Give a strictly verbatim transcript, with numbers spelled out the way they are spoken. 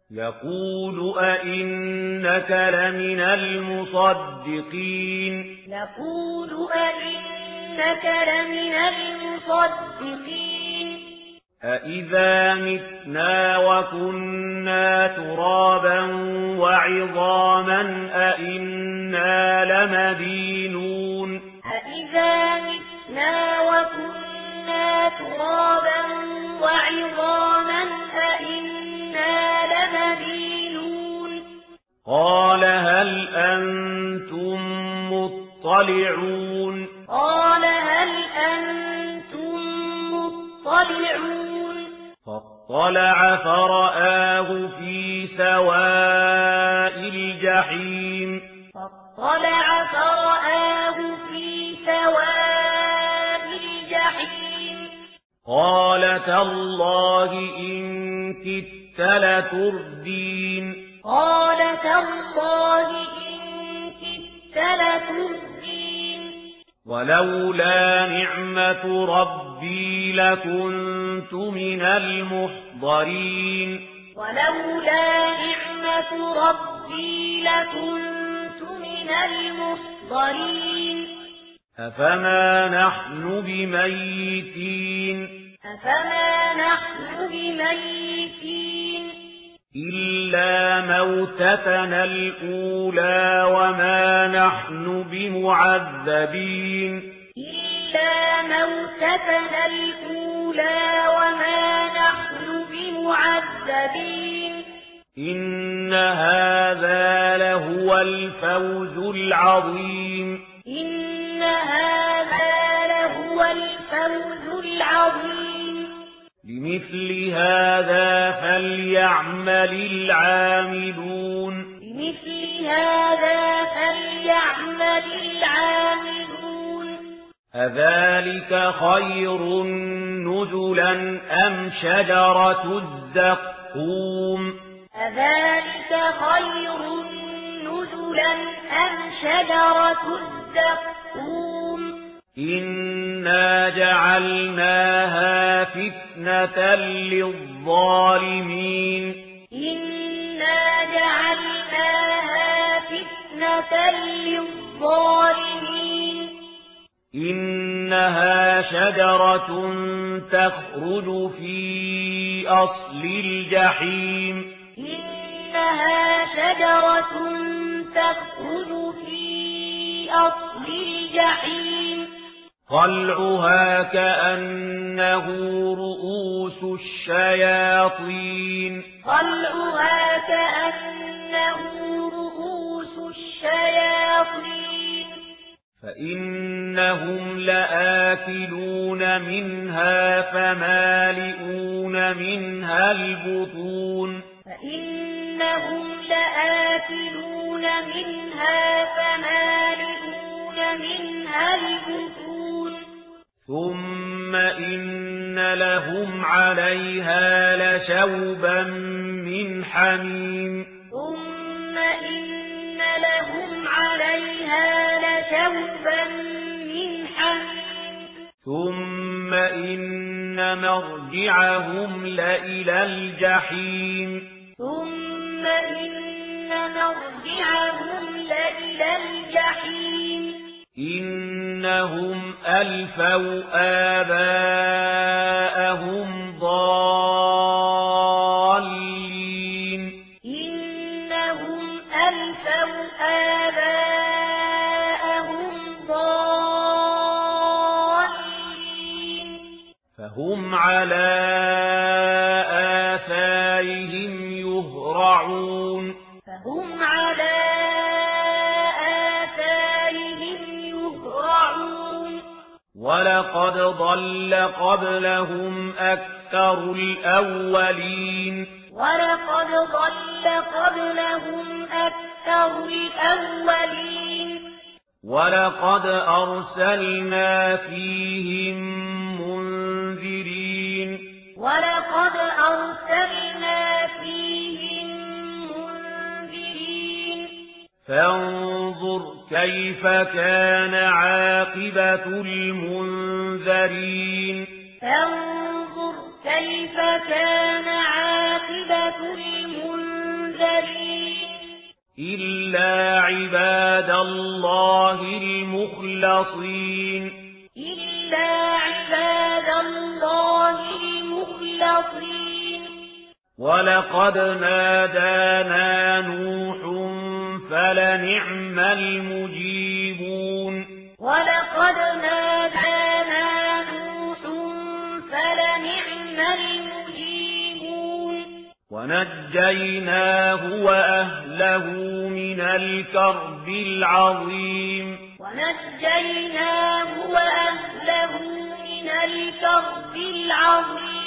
يقول أئنك لمن المصدقين يقول أئنك لمن المصدقين أئذا متنا وكنا ترابا وعظاما أئنا لمدينون أئذا متنا وكنا ترابا وعظاما أئنا لمدينون قال هل أنتم مطلعون قال هل أنتم مطلعون فاطلع فرآه في سواء الجحيم فاطلع فرآه في سواء الجحيم قال تالله إن كدت لتردين قال تالله إن كدت لتردين ولولا نعمة ربي لكنت من المحضرين ولولا نعمة ربي لكنت من المحضرين أفما نحن بميتين أفما نحن بميتين إلا موتتنا الأولى وما نحن بمعذبين إلا موتتنا الأولى وما نحن بمعذبين إن هذا لهو الفوز العظيم إن هذا لهو الفوز العظيم لمثل هذا فليعمل العاملون لمثل هذا فليعمل العاملون أذلك خير نزلا أم شجرة الزقوم أذلك خير نزلا أم شجرة الزقوم إنا جعلناها فتنة للظالمين إنا جعلناها فتنة للظالمين إنها شجرة تخرج في أصل الجحيم إنها شجرة تخرج في أصل الجحيم طلعها كأنه رؤوس الشياطين طلعها كأنه رؤوس الشياطين فإنهم لآكلون منها فمالئون منها البطون فإنهم لآكلون منها فمالئون منها البطون ثم إن لهم عليها لشوبا من حميم ثم إن لهم عليها لشوبا من حميم ثم إن مرجعهم لإلى الجحيم ثم إن مرجعهم لإلى الجحيم إنهم ألفوا آباءهم ضالين إنهم ألفوا آباءهم ضالين فهم على آثارهم يهرعون فهم على آثارهم يهرعون ولقد ضل قبلهم أكثر الأولين ولقد ضل قبلهم أكثر الأولين ولقد أرسلنا فيهم منذرين ولقد أرسلنا فيهم منذرين فانظر كيف كان عاقبة المنذرين فانظر كيف كان عاقبة المنذرين إلا عباد الله المخلصين إلا عباد الله المخلصين ولقد نادانا نوح فلنعم المجيبون ولقد نادانا نوح فلنعم المجيبون ونجيناه وأهله من الكرب العظيم ونجيناه وأهله من الكرب العظيم